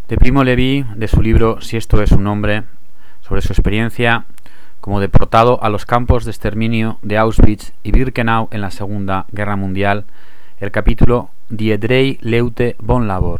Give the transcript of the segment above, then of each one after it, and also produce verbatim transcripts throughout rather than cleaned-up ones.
De Primo Levi, de su libro Si esto es un hombre, sobre su experiencia como deportado a los campos de exterminio de Auschwitz y Birkenau en la Segunda Guerra Mundial, el capítulo Die drei Leute von Labor.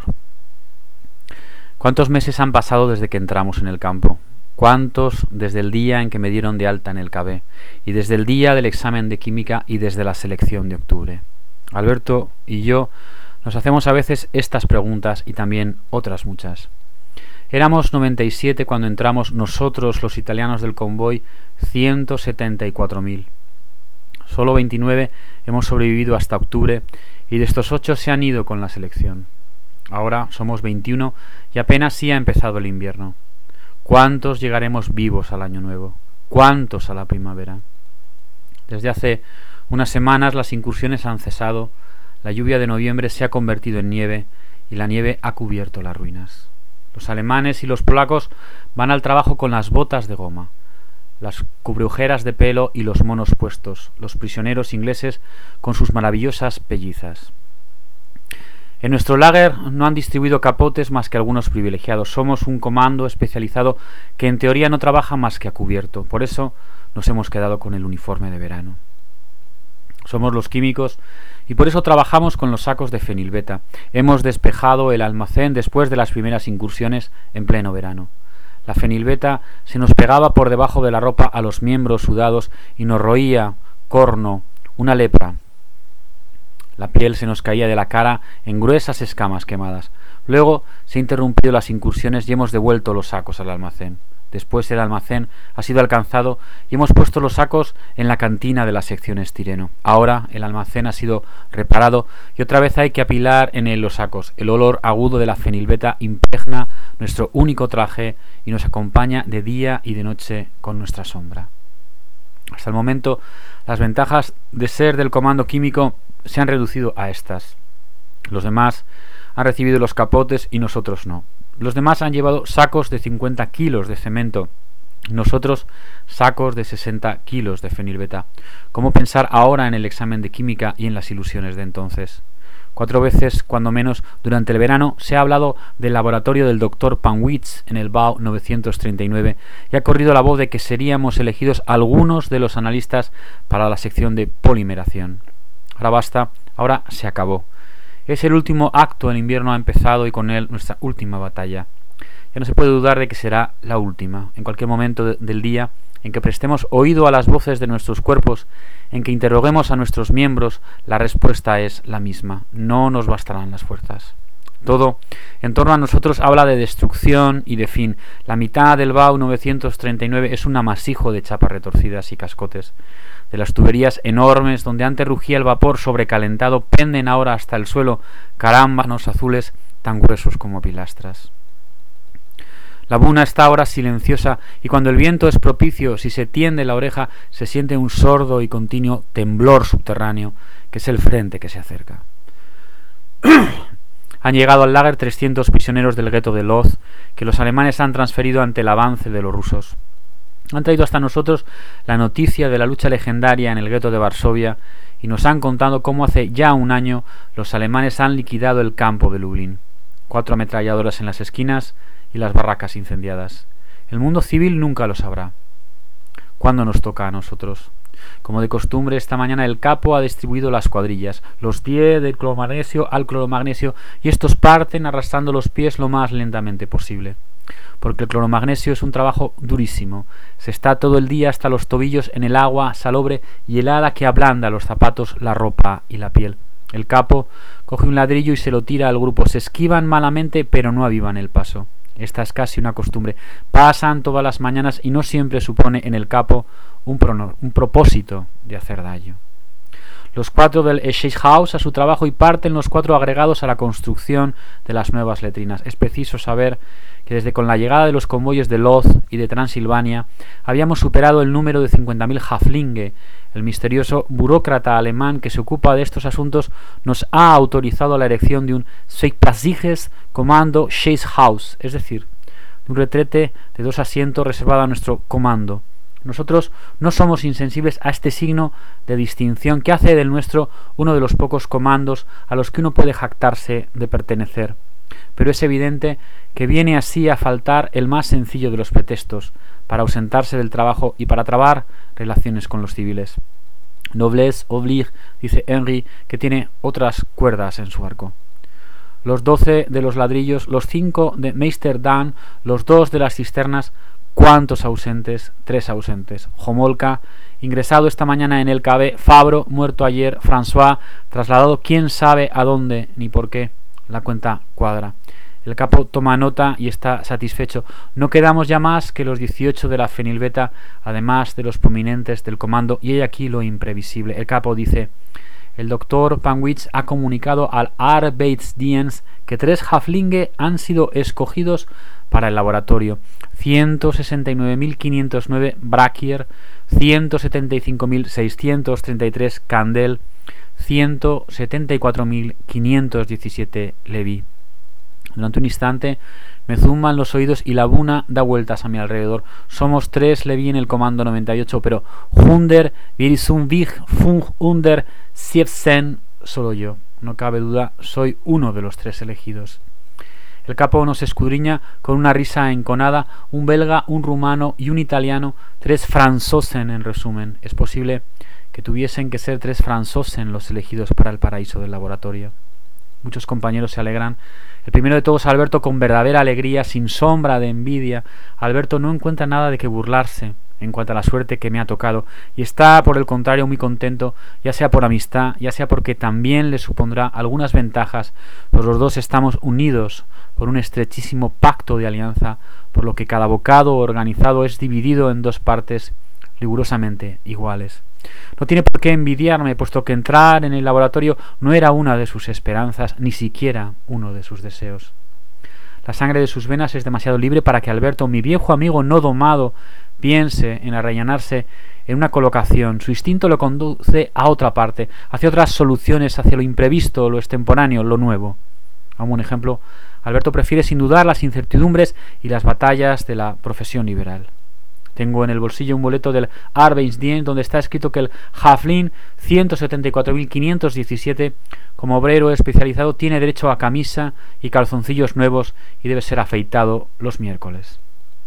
¿Cuántos meses han pasado desde que entramos en el campo? ¿Cuántos desde el día en que me dieron de alta en el K B? Y desde el día del examen de química y desde la selección de octubre. Alberto y yo nos hacemos a veces estas preguntas y también otras muchas. Éramos noventa y siete cuando entramos nosotros, los italianos del convoy, ciento setenta y cuatro mil. Solo veintinueve hemos sobrevivido hasta octubre y de estos ocho se han ido con la selección. Ahora somos veintiuno y apenas sí ha empezado el invierno. ¿Cuántos llegaremos vivos al año nuevo? ¿Cuántos a la primavera? Desde hace unas semanas las incursiones han cesado, la lluvia de noviembre se ha convertido en nieve y la nieve ha cubierto las ruinas. Los alemanes y los polacos van al trabajo con las botas de goma, las cubreojeras de pelo y los monos puestos, los prisioneros ingleses con sus maravillosas pellizas. En nuestro lager no han distribuido capotes más que algunos privilegiados. Somos un comando especializado que en teoría no trabaja más que a cubierto. Por eso nos hemos quedado con el uniforme de verano. Somos los químicos y por eso trabajamos con los sacos de fenilbeta. Hemos despejado el almacén después de las primeras incursiones en pleno verano. La fenilbeta se nos pegaba por debajo de la ropa a los miembros sudados y nos roía, corno, una lepra. La piel se nos caía de la cara en gruesas escamas quemadas. Luego se han interrumpido las incursiones y hemos devuelto los sacos al almacén. Después el almacén ha sido alcanzado y hemos puesto los sacos en la cantina de la sección estireno. Ahora el almacén ha sido reparado y otra vez hay que apilar en él los sacos. El olor agudo de la fenilbeta impregna nuestro único traje y nos acompaña de día y de noche con nuestra sombra. Hasta el momento las ventajas de ser del comando químico se han reducido a estas. Los demás han recibido los capotes y nosotros no. Los demás han llevado sacos de cincuenta kilos de cemento, nosotros sacos de sesenta kilos de fenilbeta. ¿Cómo pensar ahora en el examen de química y en las ilusiones de entonces? Cuatro veces, cuando menos, durante el verano se ha hablado del laboratorio del doctor Panwitz en el B A U novecientos treinta y nueve y ha corrido la voz de que seríamos elegidos algunos de los analistas para la sección de polimeración. Ahora basta, ahora se acabó. Es el último acto, el invierno ha empezado y con él nuestra última batalla. Ya no se puede dudar de que será la última. En cualquier momento de, del día en que prestemos oído a las voces de nuestros cuerpos, en que interroguemos a nuestros miembros, la respuesta es la misma. No nos bastarán las fuerzas. Todo en torno a nosotros habla de destrucción y de fin. La mitad del B A U novecientos treinta y nueve es un amasijo de chapas retorcidas y cascotes. De las tuberías enormes donde antes rugía el vapor sobrecalentado penden ahora hasta el suelo carámbanos azules tan gruesos como pilastras. La buna está ahora silenciosa y cuando el viento es propicio, si se tiende la oreja, se siente un sordo y continuo temblor subterráneo, que es el frente que se acerca. Han llegado al lager trescientos prisioneros del gueto de Lodz, que los alemanes han transferido ante el avance de los rusos. Han traído hasta nosotros la noticia de la lucha legendaria en el gueto de Varsovia y nos han contado cómo hace ya un año los alemanes han liquidado el campo de Lublin. Cuatro ametralladoras en las esquinas y las barracas incendiadas. El mundo civil nunca lo sabrá. ¿Cuándo nos toca a nosotros? Como de costumbre, esta mañana el capo ha distribuido las cuadrillas, los diez del cloromagnesio al cloromagnesio, y estos parten arrastrando los pies lo más lentamente posible. Porque el cloromagnesio es un trabajo durísimo. Se está todo el día hasta los tobillos en el agua salobre y helada que ablanda los zapatos, la ropa y la piel. El capo coge un ladrillo y se lo tira al grupo. Se esquivan malamente, pero no avivan el paso. Esta es casi una costumbre. Pasan todas las mañanas y no siempre supone en el capo un, prono, un propósito de hacer daño. Los cuatro del Schichthaus a su trabajo y parten los cuatro agregados a la construcción de las nuevas letrinas. Es preciso saber que desde con la llegada de los convoyes de Lodz y de Transilvania habíamos superado el número de cincuenta mil Haflinge. El misterioso burócrata alemán que se ocupa de estos asuntos nos ha autorizado la erección de un Zweitplaziges Kommando Schichthaus, es decir, de un retrete de dos asientos reservado a nuestro comando. Nosotros no somos insensibles a este signo de distinción que hace del nuestro uno de los pocos comandos a los que uno puede jactarse de pertenecer. pero es evidente que viene así a faltar el más sencillo de los pretextos para ausentarse del trabajo y para trabar relaciones con los civiles. Noblesse oblige, dice Henry, que tiene otras cuerdas en su arco. Los doce de los ladrillos, los cinco de Meister Dan, los dos de las cisternas. ¿Cuántos ausentes? Tres ausentes. Homolka, ingresado esta mañana en el K B, Fabro, muerto ayer, François, trasladado quién sabe a dónde ni por qué. La cuenta cuadra. El capo toma nota y está satisfecho. No quedamos ya más que los dieciocho de la Fenilbeta, además de los prominentes del comando, y hay aquí lo imprevisible. El capo dice: el doctor Panwitz ha comunicado al Arbeitsdienst que tres Haflinge han sido escogidos para el laboratorio. ciento sesenta y nueve mil quinientos nueve Brachier, ciento setenta y cinco mil seiscientos treinta y tres Candel, ciento setenta y cuatro mil quinientos diecisiete Levy. Durante un instante me zumban los oídos y la buna da vueltas a mi alrededor. Somos tres Levy en el comando noventa y ocho, pero Hunder, wir sind wir fünf unter siebzehn, solo yo. No cabe duda, soy uno de los tres elegidos. El capo nos escudriña con una risa enconada, un belga, un rumano y un italiano, tres franzosen en resumen. Es posible que tuviesen que ser tres franzosen los elegidos para el paraíso del laboratorio. Muchos compañeros se alegran. El primero de todos, Alberto, con verdadera alegría, sin sombra de envidia. Alberto no encuentra nada de que burlarse en cuanto a la suerte que me ha tocado, y está, por el contrario, muy contento, ya sea por amistad, ya sea porque también le supondrá algunas ventajas, pues los dos estamos unidos por un estrechísimo pacto de alianza, por lo que cada bocado organizado es dividido en dos partes rigurosamente iguales. No tiene por qué envidiarme, puesto que entrar en el laboratorio no era una de sus esperanzas, ni siquiera uno de sus deseos. La sangre de sus venas es demasiado libre para que Alberto, mi viejo amigo no domado, piense en arrellanarse en una colocación. Su instinto lo conduce a otra parte, hacia otras soluciones, hacia lo imprevisto, lo extemporáneo, lo nuevo. Como un ejemplo, Alberto prefiere sin dudar las incertidumbres y las batallas de la profesión liberal. Tengo en el bolsillo un boleto del Arbeitsdienst donde está escrito que el Haflin ciento setenta y cuatro mil quinientos diecisiete, como obrero especializado, tiene derecho a camisa y calzoncillos nuevos y debe ser afeitado los miércoles.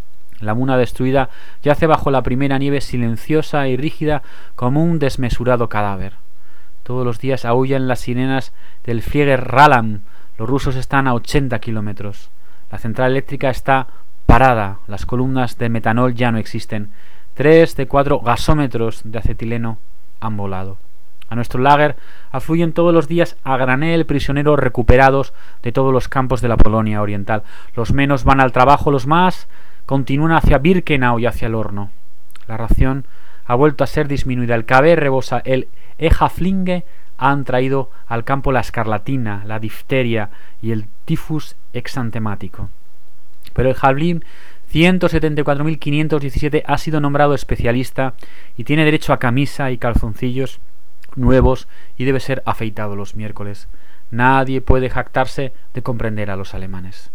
La muna destruida yace bajo la primera nieve, silenciosa y rígida como un desmesurado cadáver. Todos los días aúllan las sirenas del Flieger Ralam. Los rusos están a ochenta kilómetros. La central eléctrica está parada. Las columnas de metanol ya no existen. Tres de cuatro gasómetros de acetileno han volado. A nuestro lager afluyen todos los días a granel prisioneros recuperados de todos los campos de la Polonia oriental. Los menos van al trabajo, los más continúan hacia Birkenau y hacia el horno. La ración ha vuelto a ser disminuida. El K B rebosa. El E-Haflinge han traído al campo la escarlatina, la difteria y el tifus exantemático. Pero el Haflin ciento setenta y cuatro mil quinientos diecisiete ha sido nombrado especialista y tiene derecho a camisa y calzoncillos nuevos y debe ser afeitado los miércoles. Nadie puede jactarse de comprender a los alemanes.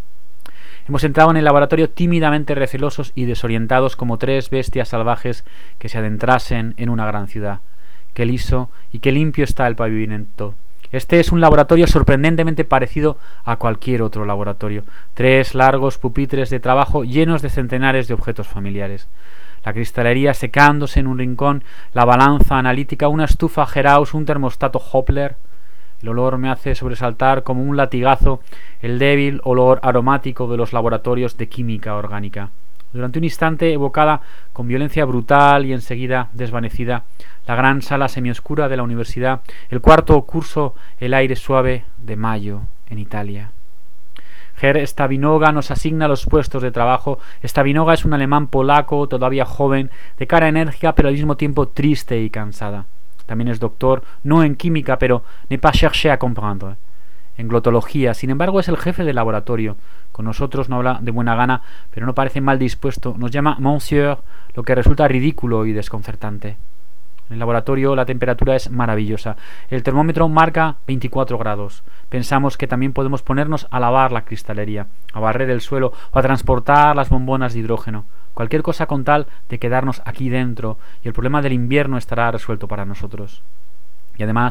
Hemos entrado en el laboratorio tímidamente recelosos y desorientados como tres bestias salvajes que se adentrasen en una gran ciudad. Qué liso y qué limpio está el pavimento. Este es un laboratorio sorprendentemente parecido a cualquier otro laboratorio. Tres largos pupitres de trabajo llenos de centenares de objetos familiares. La cristalería secándose en un rincón, la balanza analítica, una estufa Geraus, un termostato Hoppler. El olor me hace sobresaltar como un latigazo el débil olor aromático de los laboratorios de química orgánica. Durante un instante evocada con violencia brutal y enseguida desvanecida, la gran sala semioscura de la universidad, el cuarto curso, el aire suave de mayo en Italia. Herr Stabinoga nos asigna los puestos de trabajo. Stabinoga es un alemán polaco, todavía joven, de cara enérgica, pero al mismo tiempo triste y cansada. También es doctor, no en química, pero ne pas chercher à comprendre, en glotología. Sin embargo, es el jefe del laboratorio. Con nosotros no habla de buena gana, pero no parece mal dispuesto. Nos llama Monsieur, lo que resulta ridículo y desconcertante. En el laboratorio la temperatura es maravillosa. El termómetro marca veinticuatro grados. Pensamos que también podemos ponernos a lavar la cristalería, a barrer el suelo o a transportar las bombonas de hidrógeno. Cualquier cosa con tal de quedarnos aquí dentro, y el problema del invierno estará resuelto para nosotros. Y además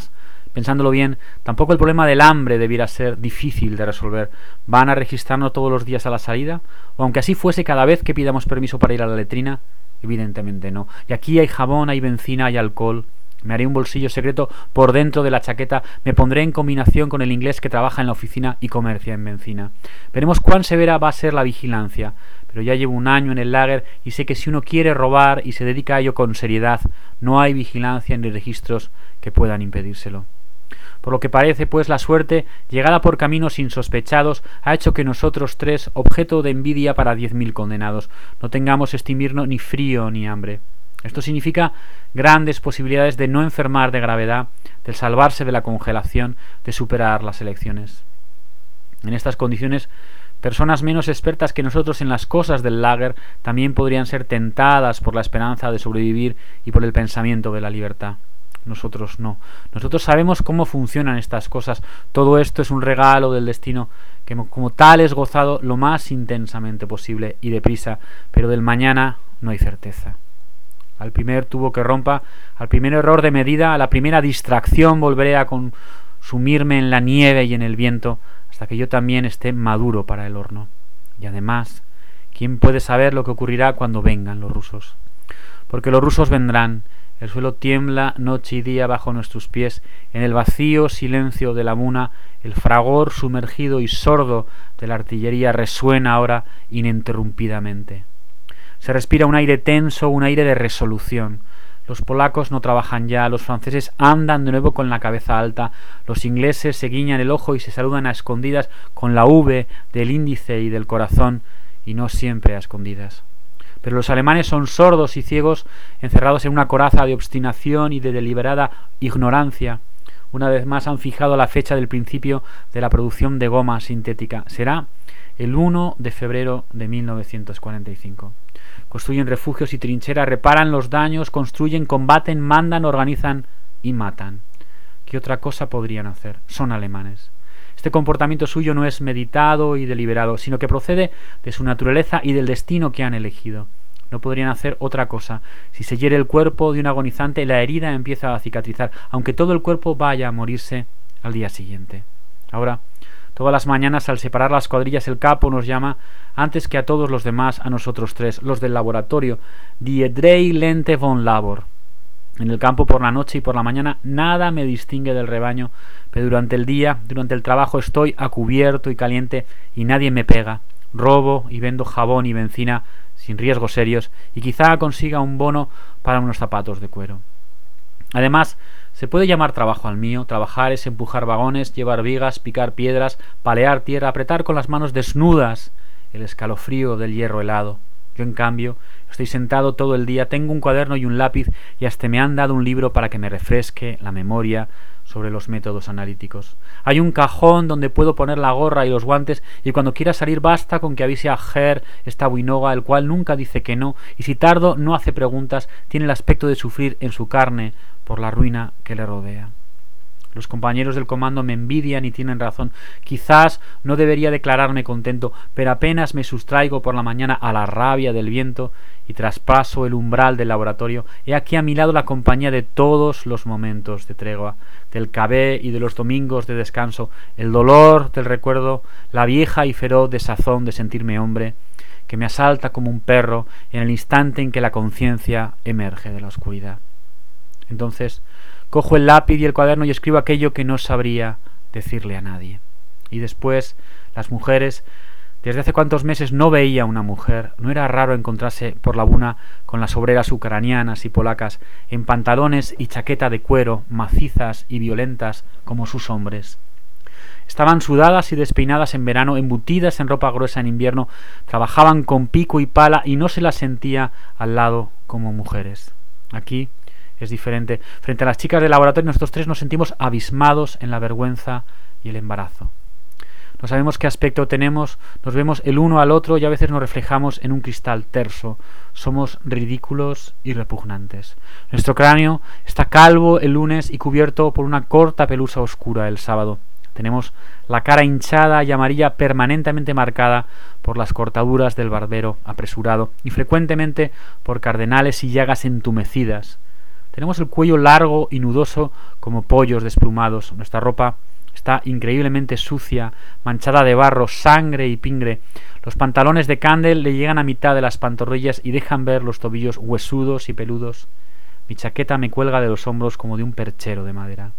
Pensándolo bien, tampoco el problema del hambre debiera ser difícil de resolver. ¿Van a registrarnos todos los días a la salida? O aunque así fuese cada vez que pidamos permiso para ir a la letrina, evidentemente no. Y aquí hay jabón, hay benzina, hay alcohol. Me haré un bolsillo secreto por dentro de la chaqueta, me pondré en combinación con el inglés que trabaja en la oficina y comercia en benzina. Veremos cuán severa va a ser la vigilancia, pero ya llevo un año en el lager y sé que si uno quiere robar y se dedica a ello con seriedad, no hay vigilancia ni registros que puedan impedírselo. Por lo que parece, pues, la suerte, llegada por caminos insospechados, ha hecho que nosotros tres, objeto de envidia para diez mil condenados, no tengamos este invierno ni frío ni hambre. Esto significa grandes posibilidades de no enfermar de gravedad, de salvarse de la congelación, de superar las elecciones. En estas condiciones, personas menos expertas que nosotros en las cosas del lager también podrían ser tentadas por la esperanza de sobrevivir y por el pensamiento de la libertad. Nosotros no. Nosotros sabemos cómo funcionan estas cosas. Todo esto es un regalo del destino que como tal es gozado lo más intensamente posible y deprisa, pero del mañana no hay certeza. Al primer tubo que rompa, al primer error de medida, a la primera distracción volveré a consumirme en la nieve y en el viento hasta que yo también esté maduro para el horno. Y además, ¿quién puede saber lo que ocurrirá cuando vengan los rusos? Porque los rusos vendrán. El suelo tiembla noche y día bajo nuestros pies. En el vacío silencio de la muna, el fragor sumergido y sordo de la artillería resuena ahora ininterrumpidamente. Se respira un aire tenso, un aire de resolución. Los polacos no trabajan ya, los franceses andan de nuevo con la cabeza alta, los ingleses se guiñan el ojo y se saludan a escondidas con la V del índice y del corazón, y no siempre a escondidas. Pero los alemanes son sordos y ciegos, encerrados en una coraza de obstinación y de deliberada ignorancia. Una vez más han fijado la fecha del principio de la producción de goma sintética. Será el primero de febrero de mil novecientos cuarenta y cinco. Construyen refugios y trincheras, reparan los daños, construyen, combaten, mandan, organizan y matan. ¿Qué otra cosa podrían hacer? Son alemanes. Este comportamiento suyo no es meditado y deliberado, sino que procede de su naturaleza y del destino que han elegido. No podrían hacer otra cosa. Si se hiere el cuerpo de un agonizante, la herida empieza a cicatrizar, aunque todo el cuerpo vaya a morirse al día siguiente. Ahora, todas las mañanas, al separar las cuadrillas, el capo nos llama, antes que a todos los demás, a nosotros tres, los del laboratorio, Die drei Lente von Labor. En el campo por la noche y por la mañana nada me distingue del rebaño, pero durante el día, durante el trabajo estoy a cubierto y caliente y nadie me pega. Robo y vendo jabón y benzina sin riesgos serios y quizá consiga un bono para unos zapatos de cuero. Además, se puede llamar trabajo al mío. Trabajar es empujar vagones, llevar vigas, picar piedras, palear tierra, apretar con las manos desnudas el escalofrío del hierro helado. Yo, en cambio, estoy sentado todo el día, tengo un cuaderno y un lápiz y hasta me han dado un libro para que me refresque la memoria sobre los métodos analíticos. Hay un cajón donde puedo poner la gorra y los guantes y cuando quiera salir basta con que avise a Herr Stabuinoga, el cual nunca dice que no y si tardo no hace preguntas, tiene el aspecto de sufrir en su carne por la ruina que le rodea. Los compañeros del comando me envidian y tienen razón. Quizás no debería declararme contento, pero apenas me sustraigo por la mañana a la rabia del viento y traspaso el umbral del laboratorio, he aquí a mi lado la compañía de todos los momentos de tregua, del cabé y de los domingos de descanso, el dolor del recuerdo, la vieja y feroz desazón de sentirme hombre, que me asalta como un perro en el instante en que la conciencia emerge de la oscuridad. Entonces cojo el lápiz y el cuaderno y escribo aquello que no sabría decirle a nadie. Y después, las mujeres. Desde hace cuantos meses no veía una mujer. No era raro encontrarse por la Buna con las obreras ucranianas y polacas en pantalones y chaqueta de cuero, macizas y violentas como sus hombres. Estaban sudadas y despeinadas en verano, embutidas en ropa gruesa en invierno, trabajaban con pico y pala y no se las sentía al lado como mujeres. Aquí es diferente. Frente a las chicas del laboratorio, nosotros tres nos sentimos abismados en la vergüenza y el embarazo. No sabemos qué aspecto tenemos, nos vemos el uno al otro y a veces nos reflejamos en un cristal terso. Somos ridículos y repugnantes. Nuestro cráneo está calvo el lunes y cubierto por una corta pelusa oscura el sábado. Tenemos la cara hinchada y amarilla permanentemente marcada por las cortaduras del barbero apresurado y frecuentemente por cardenales y llagas entumecidas. Tenemos el cuello largo y nudoso como pollos desplumados. Nuestra ropa está increíblemente sucia, manchada de barro, sangre y pingre. Los pantalones de Candle le llegan a mitad de las pantorrillas y dejan ver los tobillos huesudos y peludos. Mi chaqueta me cuelga de los hombros como de un perchero de madera.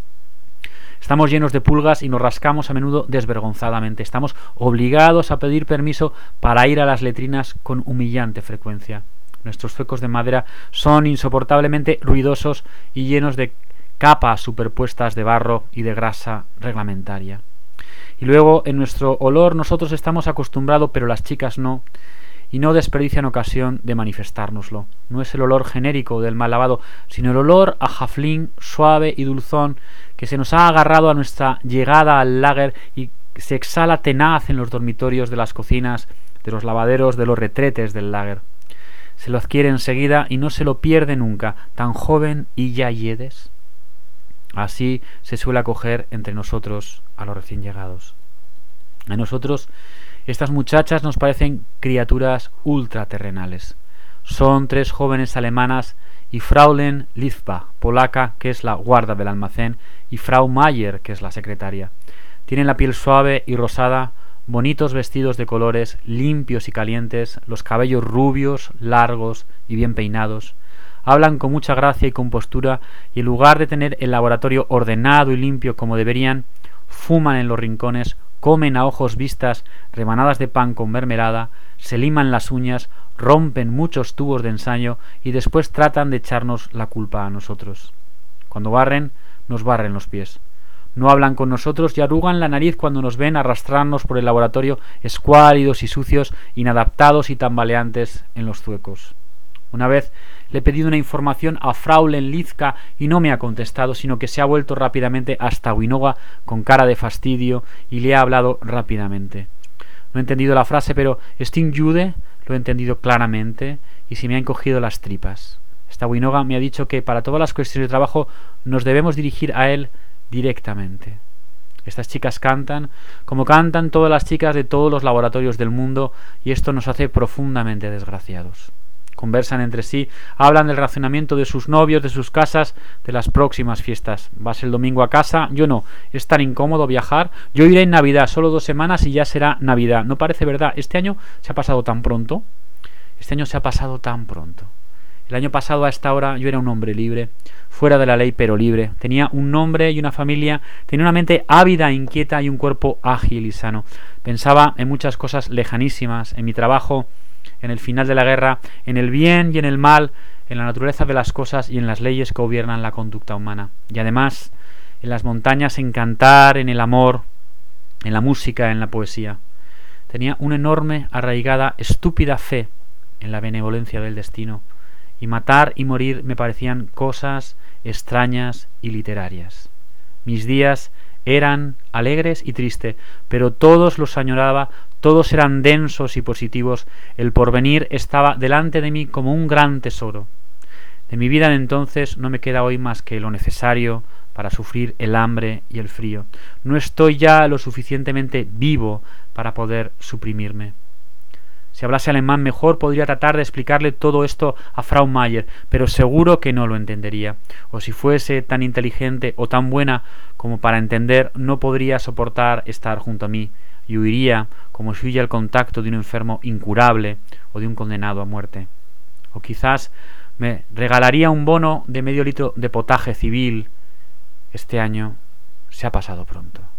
Estamos llenos de pulgas y nos rascamos a menudo desvergonzadamente. Estamos obligados a pedir permiso para ir a las letrinas con humillante frecuencia. Nuestros zuecos de madera son insoportablemente ruidosos y llenos de capas superpuestas de barro y de grasa reglamentaria. Y luego, en nuestro olor, nosotros estamos acostumbrados, pero las chicas no, y no desperdician ocasión de manifestárnoslo. No es el olor genérico del mal lavado, sino el olor a jaflín suave y dulzón que se nos ha agarrado a nuestra llegada al lager y se exhala tenaz en los dormitorios de las cocinas, de los lavaderos, de los retretes del lager. Se lo adquiere enseguida y no se lo pierde nunca, tan joven y ya yedes. Así se suele acoger entre nosotros a los recién llegados. A nosotros estas muchachas nos parecen criaturas ultraterrenales. Son tres jóvenes alemanas y Fraulein Litzbach, polaca, que es la guarda del almacén, y Frau Mayer, que es la secretaria. Tienen la piel suave y rosada, bonitos vestidos de colores, limpios y calientes, los cabellos rubios, largos y bien peinados. Hablan con mucha gracia y compostura y en lugar de tener el laboratorio ordenado y limpio como deberían, fuman en los rincones, comen a ojos vistas rebanadas de pan con mermelada, se liman las uñas, rompen muchos tubos de ensayo y después tratan de echarnos la culpa a nosotros. Cuando barren, nos barren los pies. No hablan con nosotros y arrugan la nariz cuando nos ven arrastrarnos por el laboratorio escuálidos y sucios, inadaptados y tambaleantes en los zuecos. Una vez le he pedido una información a Fraulein Litzka y no me ha contestado, sino que se ha vuelto rápidamente hasta Winoga con cara de fastidio y le ha hablado rápidamente. No he entendido la frase, pero Sting Jude lo he entendido claramente y se me han encogido las tripas. Esta Winoga me ha dicho que para todas las cuestiones de trabajo nos debemos dirigir a él directamente. Estas chicas cantan como cantan todas las chicas de todos los laboratorios del mundo y esto nos hace profundamente desgraciados. Conversan entre sí, hablan del racionamiento de sus novios, de sus casas, de las próximas fiestas. ¿Vas el domingo a casa? Yo no. Es tan incómodo viajar. Yo iré en Navidad, solo dos semanas y ya será Navidad. ¿No parece verdad? Este año se ha pasado tan pronto. Este año se ha pasado tan pronto. El año pasado a esta hora yo era un hombre libre, fuera de la ley pero libre. Tenía un nombre y una familia, tenía una mente ávida, inquieta y un cuerpo ágil y sano. Pensaba en muchas cosas lejanísimas, en mi trabajo, en el final de la guerra, en el bien y en el mal, en la naturaleza de las cosas y en las leyes que gobiernan la conducta humana. Y además, en las montañas, en cantar, en el amor, en la música, en la poesía. Tenía una enorme, arraigada, estúpida fe en la benevolencia del destino, y matar y morir me parecían cosas extrañas y literarias. Mis días eran alegres y tristes, pero todos los añoraba, todos eran densos y positivos, el porvenir estaba delante de mí como un gran tesoro. De mi vida de entonces no me queda hoy más que lo necesario para sufrir el hambre y el frío. No estoy ya lo suficientemente vivo para poder suprimirme. Si hablase alemán mejor podría tratar de explicarle todo esto a Frau Mayer, pero seguro que no lo entendería. O si fuese tan inteligente o tan buena como para entender, no podría soportar estar junto a mí y huiría como si huye el contacto de un enfermo incurable o de un condenado a muerte. O quizás me regalaría un bono de medio litro de potaje civil. Este año se ha pasado pronto.